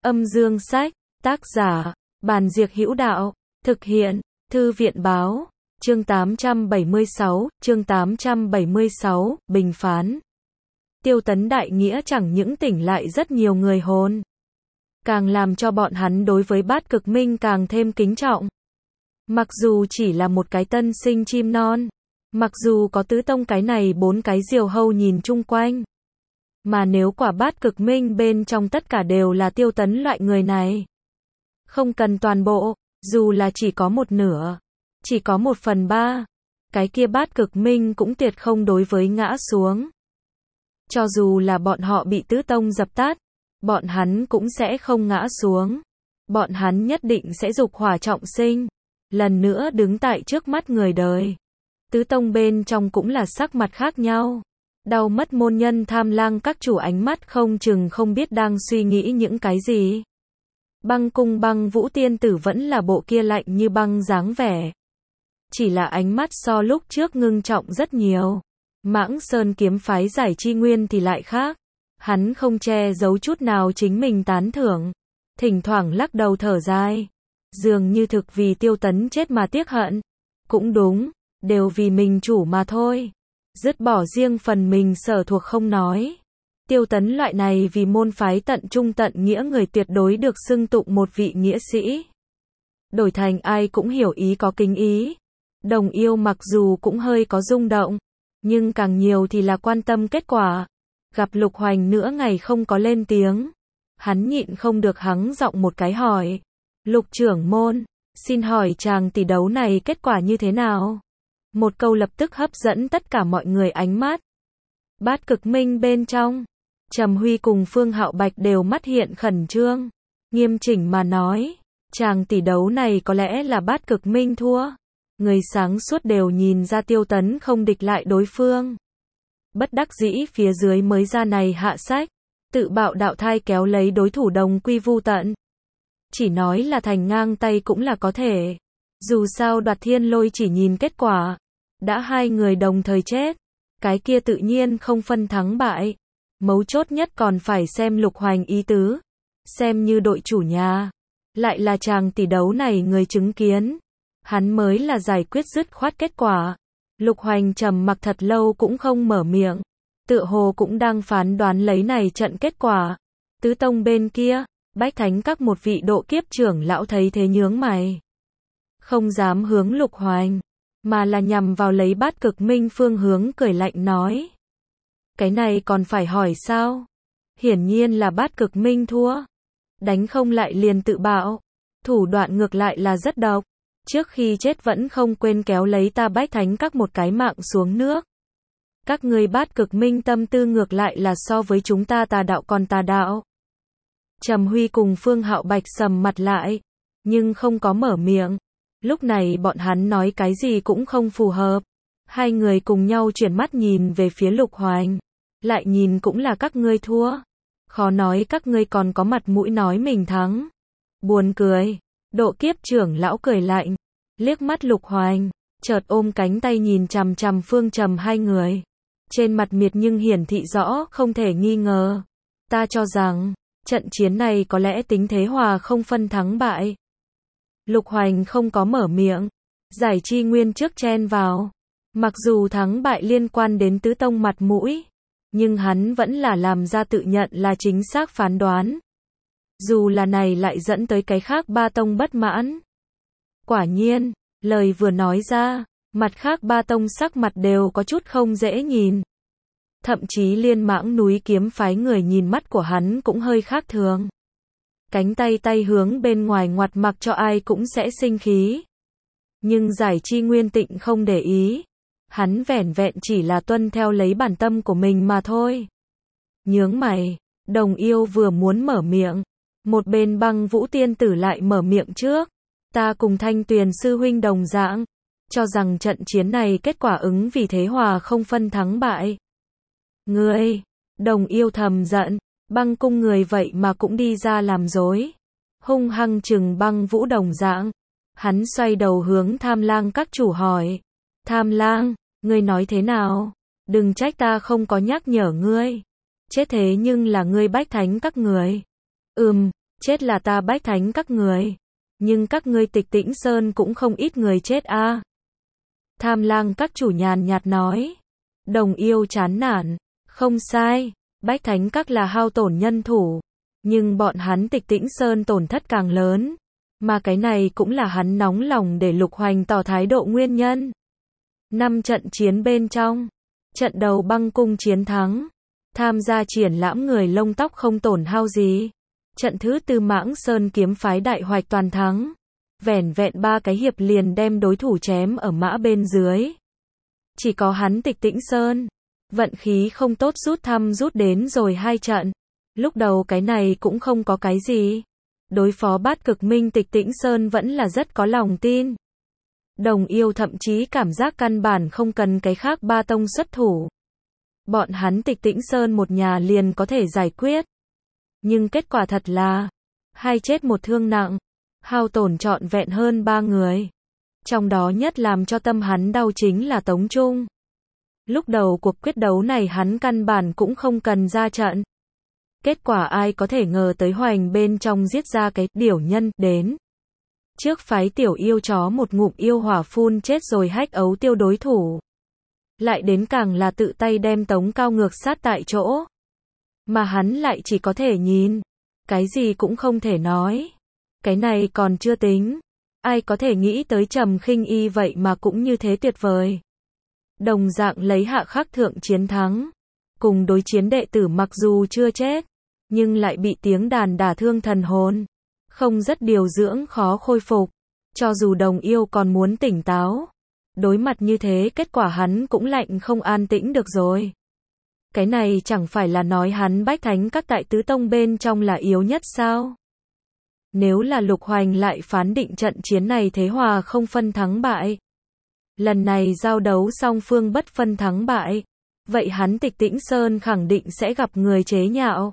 Âm dương sách, tác giả, Bàn Diệc Hữu Đạo, thực hiện, Thư viện báo, chương 876, bình phán. Tiêu Tấn đại nghĩa chẳng những tỉnh lại rất nhiều người hồn, càng làm cho bọn hắn đối với Bát Cực Minh càng thêm kính trọng. Mặc dù chỉ là một cái tân sinh chim non, mặc dù có tứ tông cái này 4 cái diều hâu nhìn chung quanh, mà nếu quả Bát Cực Minh bên trong tất cả đều là Tiêu Tấn loại người này, không cần toàn bộ, dù là chỉ có một nửa, chỉ có 1/3, cái kia Bát Cực Minh cũng tuyệt không đối với ngã xuống. Cho dù là bọn họ bị tứ tông dập tắt, bọn hắn cũng sẽ không ngã xuống. Bọn hắn nhất định sẽ dục hỏa trọng sinh, lần nữa đứng tại trước mắt người đời. Tứ tông bên trong cũng là sắc mặt khác nhau. Đau mất môn nhân Tham Lang các chủ ánh mắt không chừng không biết đang suy nghĩ những cái gì. Băng Cung Băng Vũ tiên tử vẫn là bộ kia lạnh như băng dáng vẻ, chỉ là ánh mắt so lúc trước ngưng trọng rất nhiều. Mãng Sơn kiếm phái Giải Chi Nguyên thì lại khác, hắn không che giấu chút nào chính mình tán thưởng, thỉnh thoảng lắc đầu thở dài, dường như thực vì Tiêu Tấn chết mà tiếc hận. Cũng đúng, đều vì mình chủ mà thôi, dứt bỏ riêng phần mình sở thuộc không nói. Tiêu Tấn loại này vì môn phái tận trung tận nghĩa người tuyệt đối được xưng tụng một vị nghĩa sĩ. Đổi thành ai cũng hiểu ý có kính ý. Đồng Yêu mặc dù cũng hơi có rung động, nhưng càng nhiều thì là quan tâm kết quả. Gặp Lục Hoành nửa ngày không có lên tiếng, hắn nhịn không được hắng giọng một cái hỏi. Lục trưởng môn, xin hỏi chàng tỷ đấu này kết quả như thế nào? Một câu lập tức hấp dẫn tất cả mọi người ánh mắt. Bát Cực Minh bên trong, Trầm Huy cùng Phương Hạo Bạch đều mắt hiện khẩn trương, nghiêm chỉnh mà nói, chàng tỷ đấu này có lẽ là Bát Cực Minh thua. Người sáng suốt đều nhìn ra Tiêu Tấn không địch lại đối phương. Bất đắc dĩ phía dưới mới ra này hạ sách, tự bạo đạo thai kéo lấy đối thủ đồng quy vu tận. Chỉ nói là thành ngang tay cũng là có thể. Dù sao Đoạt Thiên Lôi chỉ nhìn kết quả, đã hai người đồng thời chết, cái kia tự nhiên không phân thắng bại. Mấu chốt nhất còn phải xem Lục Hoành ý tứ, xem như đội chủ nhà, lại là chàng tỷ đấu này người chứng kiến, hắn mới là giải quyết dứt khoát kết quả. Lục Hoành trầm mặc thật lâu cũng không mở miệng, tựa hồ cũng đang phán đoán lấy này trận kết quả. Tứ tông bên kia, Bách Thánh các một vị độ kiếp trưởng lão thấy thế nhướng mày, không dám hướng Lục Hoành, mà là nhằm vào lấy Bát Cực Minh phương hướng cười lạnh nói. Cái này còn phải hỏi sao? Hiển nhiên là Bát Cực Minh thua. Đánh không lại liền tự bạo. Thủ đoạn ngược lại là rất độc. Trước khi chết vẫn không quên kéo lấy ta Bách Thánh các một cái mạng xuống nước. Các ngươi Bát Cực Minh tâm tư ngược lại là so với chúng ta tà đạo còn tà đạo. Trầm Huy cùng Phương Hạo Bạch sầm mặt lại, nhưng không có mở miệng. Lúc này bọn hắn nói cái gì cũng không phù hợp. Hai người cùng nhau chuyển mắt nhìn về phía Lục Hoành. Lại nhìn cũng là các ngươi thua. Khó nói các ngươi còn có mặt mũi nói mình thắng. Buồn cười. Độ kiếp trưởng lão cười lạnh, liếc mắt Lục Hoành, chợt ôm cánh tay nhìn chằm chằm Phương Trầm hai người. Trên mặt miệt nhưng hiển thị rõ không thể nghi ngờ. Ta cho rằng, trận chiến này có lẽ tính thế hòa không phân thắng bại. Lục Hoành không có mở miệng. Giải Chi Nguyên trước chen vào. Mặc dù thắng bại liên quan đến tứ tông mặt mũi, nhưng hắn vẫn là làm ra tự nhận là chính xác phán đoán. Dù là này lại dẫn tới cái khác ba tông bất mãn. Quả nhiên, lời vừa nói ra, mặt khác ba tông sắc mặt đều có chút không dễ nhìn. Thậm chí Liên Mãng núi kiếm phái người nhìn mắt của hắn cũng hơi khác thường. Cánh tay hướng bên ngoài ngoặt mặc cho ai cũng sẽ sinh khí. Nhưng Giải Chi Nguyên Tịnh không để ý. Hắn vẻn vẹn chỉ là tuân theo lấy bản tâm của mình mà thôi. Nhướng mày, Đồng Yêu vừa muốn mở miệng, một bên Băng Vũ tiên tử lại mở miệng trước. Ta cùng Thanh Tuyền sư huynh đồng dạng, cho rằng trận chiến này kết quả ứng vì thế hòa không phân thắng bại. Ngươi, Đồng Yêu thầm giận, Băng cung người vậy mà cũng đi ra làm dối. Hung hăng chừng Băng Vũ đồng dạng. Hắn xoay đầu hướng Tham Lang các chủ hỏi. Tham Lang, ngươi nói thế nào? Đừng trách ta không có nhắc nhở ngươi. Chết thế nhưng là ngươi Bách Thánh các người. Chết là ta Bách Thánh các người. Nhưng các ngươi Tịch Tĩnh Sơn cũng không ít người chết a. Tham Lang các chủ nhàn nhạt nói. Đồng Yêu chán nản. Không sai, Bách Thánh các là hao tổn nhân thủ. Nhưng bọn hắn Tịch Tĩnh Sơn tổn thất càng lớn. Mà cái này cũng là hắn nóng lòng để Lục Hoành tỏ thái độ nguyên nhân. 5 trận chiến bên trong. Trận đầu Băng Cung chiến thắng. Tham gia triển lãm người lông tóc không tổn hao gì. Trận thứ tư Mãng Sơn kiếm phái đại hoạch toàn thắng. Vẻn vẹn 3 cái hiệp liền đem đối thủ chém ở mã bên dưới. Chỉ có hắn Tịch Tĩnh Sơn. Vận khí không tốt rút đến rồi 2 trận. Lúc đầu cái này cũng không có cái gì. Đối phó Bát Cực Minh Tịch Tĩnh Sơn vẫn là rất có lòng tin. Đồng Yêu thậm chí cảm giác căn bản không cần cái khác ba tông xuất thủ. Bọn hắn Tịch Tĩnh Sơn một nhà liền có thể giải quyết. Nhưng kết quả thật là 2 chết 1 thương nặng, hao tổn trọn vẹn hơn 3 người. Trong đó nhất làm cho tâm hắn đau chính là Tống Trung. Lúc đầu cuộc quyết đấu này hắn căn bản cũng không cần ra trận. Kết quả ai có thể ngờ tới Hoành bên trong giết ra cái điểu nhân đến. Trước phái tiểu yêu chó một ngụm yêu hỏa phun chết rồi hách ấu tiêu đối thủ. Lại đến càng là tự tay đem Tống Cao ngược sát tại chỗ. Mà hắn lại chỉ có thể nhìn. Cái gì cũng không thể nói. Cái này còn chưa tính. Ai có thể nghĩ tới Trầm Khinh Y vậy mà cũng như thế tuyệt vời. Đồng dạng lấy Hạ Khắc Thượng chiến thắng. Cùng đối chiến đệ tử mặc dù chưa chết. Nhưng lại bị tiếng đàn đả thương thần hồn. Không rất điều dưỡng khó khôi phục. Cho dù Đồng Yêu còn muốn tỉnh táo. Đối mặt như thế kết quả hắn cũng lạnh không an tĩnh được rồi. Cái này chẳng phải là nói hắn Bách Thánh các tại tứ tông bên trong là yếu nhất sao? Nếu là Lục Hoành lại phán định trận chiến này thế hòa không phân thắng bại. Lần này giao đấu song phương bất phân thắng bại. Vậy hắn Tịch Tĩnh Sơn khẳng định sẽ gặp người chế nhạo.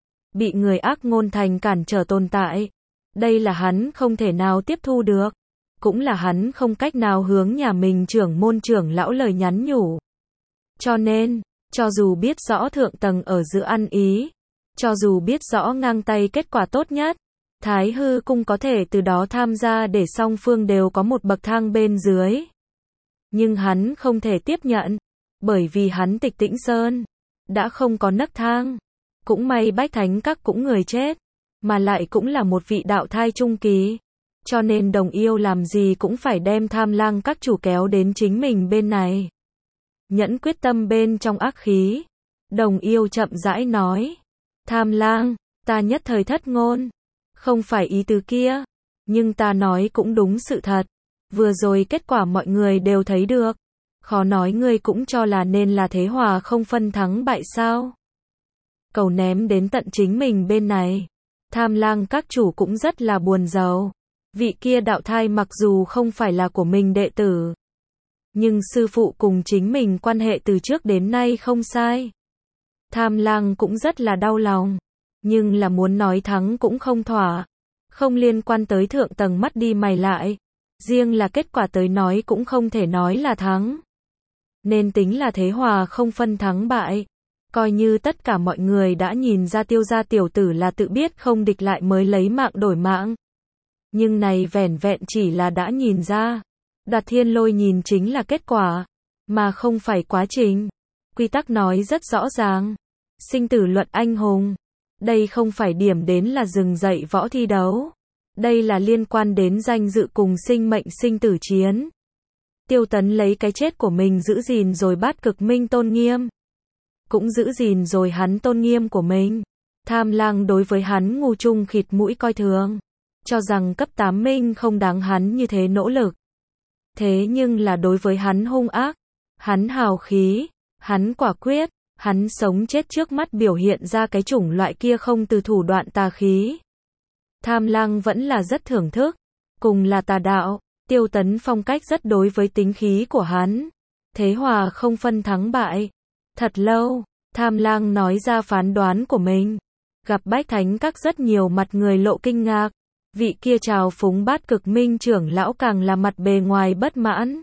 Bị người ác ngôn thành cản trở tồn tại. Đây là hắn không thể nào tiếp thu được. Cũng là hắn không cách nào hướng nhà mình trưởng môn trưởng lão lời nhắn nhủ. Cho nên, cho dù biết rõ thượng tầng ở giữa ăn ý, cho dù biết rõ ngang tay kết quả tốt nhất, Thái Hư Cung có thể từ đó tham gia để song phương đều có một bậc thang bên dưới. Nhưng hắn không thể tiếp nhận, bởi vì hắn Tịch Tĩnh Sơn đã không có nấc thang. Cũng may Bách Thánh các cũng người chết, mà lại cũng là một vị đạo thai trung kỳ. Cho nên Đồng Yêu làm gì cũng phải đem Tham Lang các chủ kéo đến chính mình bên này. Nhẫn quyết tâm bên trong ác khí. Đồng Yêu chậm rãi nói. Tham Lang, ta nhất thời thất ngôn. Không phải ý tứ kia. Nhưng ta nói cũng đúng sự thật. Vừa rồi kết quả mọi người đều thấy được. Khó nói ngươi cũng cho là nên là thế hòa không phân thắng bại sao. Cầu ném đến tận chính mình bên này. Tham Lang các chủ cũng rất là buồn rầu. Vị kia đạo thai mặc dù không phải là của mình đệ tử. Nhưng sư phụ cùng chính mình quan hệ từ trước đến nay không sai. Tham Lang cũng rất là đau lòng. Nhưng là muốn nói thắng cũng không thỏa. Không liên quan tới thượng tầng mắt đi mày lại. Riêng là kết quả tới nói cũng không thể nói là thắng. Nên tính là thế hòa không phân thắng bại. Coi như tất cả mọi người đã nhìn ra Tiêu gia tiểu tử là tự biết không địch lại mới lấy mạng đổi mạng. Nhưng này vẻn vẹn chỉ là đã nhìn ra. Đoạt Thiên Lôi nhìn chính là kết quả, mà không phải quá trình. Quy tắc nói rất rõ ràng. Sinh tử luận anh hùng. Đây không phải điểm đến là dừng dậy võ thi đấu. Đây là liên quan đến danh dự cùng sinh mệnh sinh tử chiến. Tiêu Tấn lấy cái chết của mình giữ gìn rồi Bát Cực Minh tôn nghiêm. Cũng giữ gìn rồi hắn tôn nghiêm của mình. Tham Lang đối với hắn ngu trung khịt mũi coi thường. Cho rằng cấp 8 minh không đáng hắn như thế nỗ lực. Thế nhưng là đối với hắn hung ác, hắn hào khí, hắn quả quyết, hắn sống chết trước mắt biểu hiện ra cái chủng loại kia không từ thủ đoạn tà khí. Tham Lang vẫn là rất thưởng thức, cùng là tà đạo, Tiêu Tấn phong cách rất đối với tính khí của hắn. Thế hòa không phân thắng bại. Thật lâu, Tham Lang nói ra phán đoán của mình. Gặp Bách Thánh các rất nhiều mặt người lộ kinh ngạc. Vị kia trào phúng Bát Cực Minh trưởng lão càng là mặt bề ngoài bất mãn.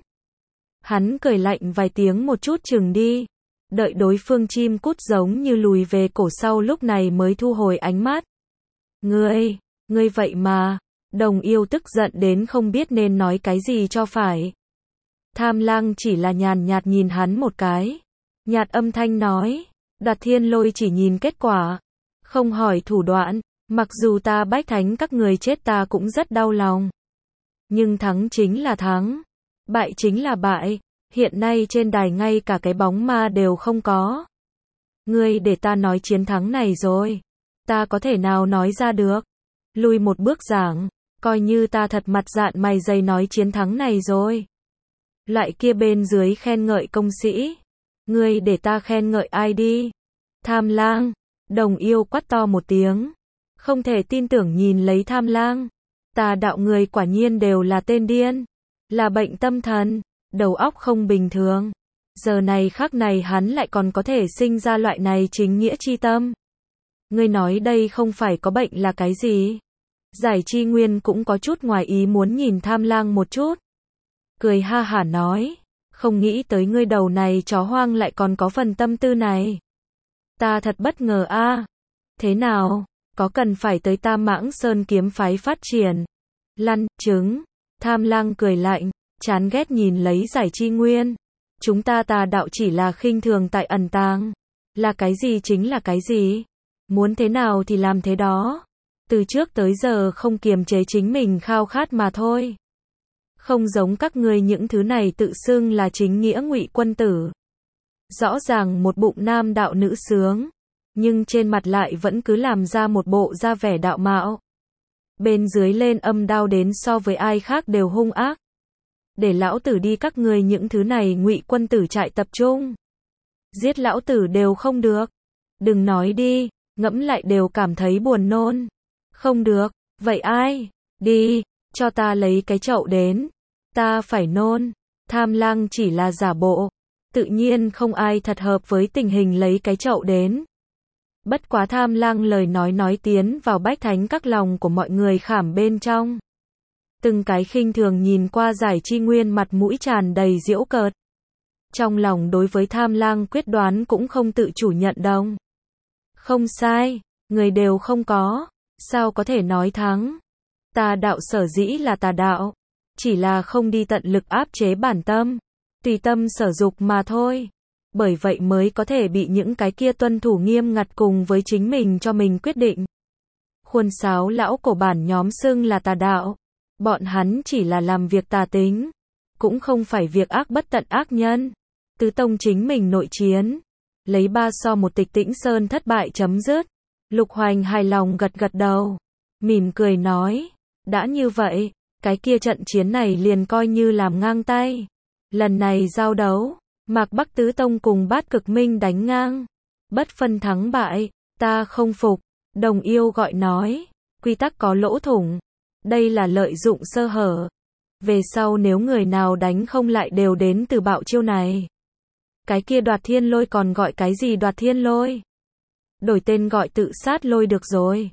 Hắn cười lạnh vài tiếng một chút chừng đi. Đợi đối phương chim cút giống như lùi về cổ sau lúc này mới thu hồi ánh mắt. Ngươi, Ngươi vậy mà, Đồng Yêu tức giận đến không biết nên nói cái gì cho phải. Tham Lang chỉ là nhàn nhạt nhìn hắn một cái. Nhạt âm thanh nói, Đoạt Thiên Lôi chỉ nhìn kết quả, không hỏi thủ đoạn, mặc dù ta bách thánh các người chết ta cũng rất đau lòng. Nhưng thắng chính là thắng, bại chính là bại, hiện nay trên đài ngay cả cái bóng ma đều không có. Ngươi để ta nói chiến thắng này rồi, ta có thể nào nói ra được. Lùi một bước giảng, coi như ta thật mặt dạn mày dày nói chiến thắng này rồi. Lại kia bên dưới khen ngợi công sĩ, ngươi để ta khen ngợi ai đi. Tham Lang, Đồng Yêu quát to một tiếng, không thể tin tưởng nhìn lấy Tham Lang. Tà đạo người quả nhiên đều là tên điên, là bệnh tâm thần, đầu óc không bình thường. Giờ này khắc này hắn lại còn có thể sinh ra loại này chính nghĩa chi tâm. Ngươi nói đây không phải có bệnh là cái gì? Giải Chi Nguyên cũng có chút ngoài ý muốn nhìn Tham Lang một chút. Cười ha hả nói, không nghĩ tới ngươi đầu này chó hoang lại còn có phần tâm tư này. Ta thật bất ngờ a. Thế nào, có cần phải tới Tam Mãng Sơn kiếm phái phát triển? Lăn, trứng. Tham Lang cười lạnh, chán ghét nhìn lấy Giải Chi Nguyên. Chúng ta tà đạo chỉ là khinh thường tại ẩn tàng. Là cái gì chính là cái gì. Muốn thế nào thì làm thế đó. Từ trước tới giờ không kiềm chế chính mình khao khát mà thôi. Không giống các ngươi những thứ này tự xưng là chính nghĩa ngụy quân tử. Rõ ràng một bụng nam đạo nữ sướng, nhưng trên mặt lại vẫn cứ làm ra một bộ da vẻ đạo mạo. Bên dưới lên âm đao đến so với ai khác đều hung ác. Để lão tử đi các ngươi những thứ này ngụy quân tử trại tập trung. Giết lão tử đều không được. Đừng nói đi, ngẫm lại đều cảm thấy buồn nôn. Không được, vậy ai? Đi, cho ta lấy cái chậu đến. Ta phải nôn. Tham Lang chỉ là giả bộ. Tự nhiên không ai thật hợp với tình hình lấy cái chậu đến. Bất quá Tham Lang lời nói tiến vào bách thánh các lòng của mọi người khảm bên trong. Từng cái khinh thường nhìn qua Giải Chi Nguyên mặt mũi tràn đầy giễu cợt. Trong lòng đối với Tham Lang quyết đoán cũng không tự chủ nhận đồng. Không sai, người đều không có, sao có thể nói thắng. Tà đạo sở dĩ là tà đạo, chỉ là không đi tận lực áp chế bản tâm, tùy tâm sở dục mà thôi. Bởi vậy mới có thể bị những cái kia tuân thủ nghiêm ngặt cùng với chính mình cho mình quyết định. Khuôn sáo lão cổ bản nhóm xưng là tà đạo, bọn hắn chỉ là làm việc tà tính, cũng không phải việc ác bất tận ác nhân. Tứ tông chính mình nội chiến, lấy 3-1 Tịch Tĩnh Sơn thất bại chấm dứt. Lục Hoành hài lòng gật gật đầu, mỉm cười nói, đã như vậy, cái kia trận chiến này liền coi như làm ngang tay. Lần này giao đấu, Mạc Bắc Tứ Tông cùng Bát Cực Minh đánh ngang, bất phân thắng bại. Ta không phục, Đồng Yêu gọi nói, quy tắc có lỗ thủng, đây là lợi dụng sơ hở. Về sau nếu người nào đánh không lại đều đến từ bạo chiêu này. Cái kia Đoạt Thiên Lôi còn gọi cái gì Đoạt Thiên Lôi? Đổi tên gọi Tự Sát Lôi được rồi.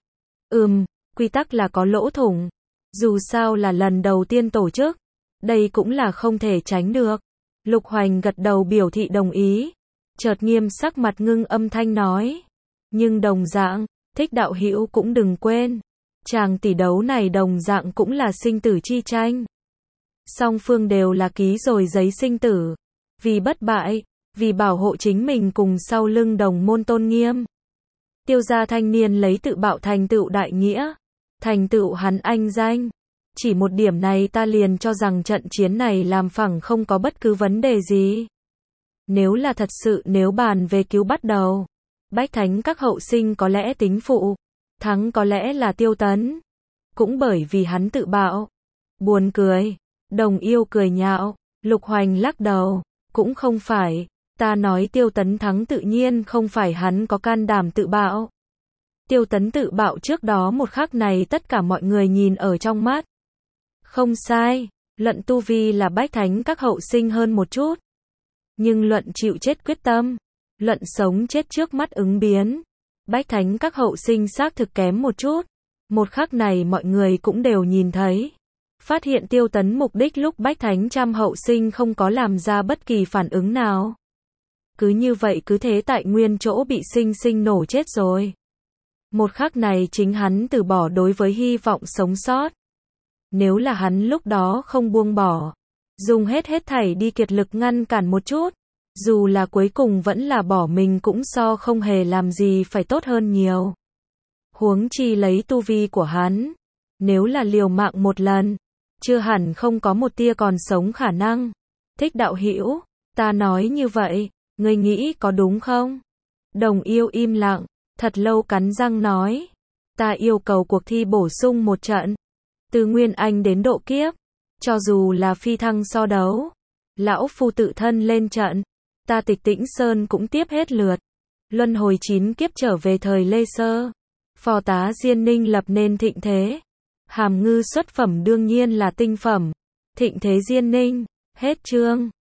Quy tắc là có lỗ thủng. Dù sao là lần đầu tiên tổ chức, đây cũng là không thể tránh được. Lục Hoành gật đầu biểu thị đồng ý. Chợt nghiêm sắc mặt ngưng âm thanh nói. Nhưng đồng dạng, Thích đạo hữu cũng đừng quên. Chàng tỷ đấu này đồng dạng cũng là sinh tử chi tranh. Song phương đều là ký rồi giấy sinh tử. Vì bất bại, vì bảo hộ chính mình cùng sau lưng đồng môn tôn nghiêm. Tiêu gia thanh niên lấy tự bạo thành tựu đại nghĩa, thành tựu hắn anh danh. Chỉ một điểm này ta liền cho rằng trận chiến này làm phẳng không có bất cứ vấn đề gì. Nếu là thật sự nếu bàn về cứu bắt đầu, bách thánh các hậu sinh có lẽ tính phụ, thắng có lẽ là Tiêu Tấn. Cũng bởi vì hắn tự bạo. Buồn cười, Đồng Yêu cười nhạo, Lục Hoành lắc đầu, cũng không phải. Ta nói Tiêu Tấn thắng tự nhiên không phải hắn có can đảm tự bạo. Tiêu Tấn tự bạo trước đó một khắc này tất cả mọi người nhìn ở trong mắt. Không sai, luận tu vi là bách thánh các hậu sinh hơn một chút. Nhưng luận chịu chết quyết tâm, luận sống chết trước mắt ứng biến, bách thánh các hậu sinh xác thực kém một chút. Một khắc này mọi người cũng đều nhìn thấy. Phát hiện Tiêu Tấn mục đích lúc bách thánh trăm hậu sinh không có làm ra bất kỳ phản ứng nào. Cứ như vậy cứ thế tại nguyên chỗ bị sinh sinh nổ chết rồi. Một khắc này chính hắn từ bỏ đối với hy vọng sống sót. Nếu là hắn lúc đó không buông bỏ, dùng hết thảy đi kiệt lực ngăn cản một chút, dù là cuối cùng vẫn là bỏ mình cũng so không hề làm gì phải tốt hơn nhiều. Huống chi lấy tu vi của hắn, nếu là liều mạng một lần, chưa hẳn không có một tia còn sống khả năng. Thích đạo hữu, ta nói như vậy, ngươi nghĩ có đúng không? Đồng Yêu im lặng, thật lâu cắn răng nói, ta yêu cầu cuộc thi bổ sung một trận, từ Nguyên Anh đến độ kiếp, cho dù là phi thăng so đấu, lão phu tự thân lên trận, ta Tịch Tĩnh Sơn cũng tiếp hết lượt. Luân hồi 9 kiếp trở về thời Lê Sơ, phò tá Diên Ninh lập nên thịnh thế. Hàm Ngư xuất phẩm đương nhiên là tinh phẩm. Thịnh thế Diên Ninh, hết chương.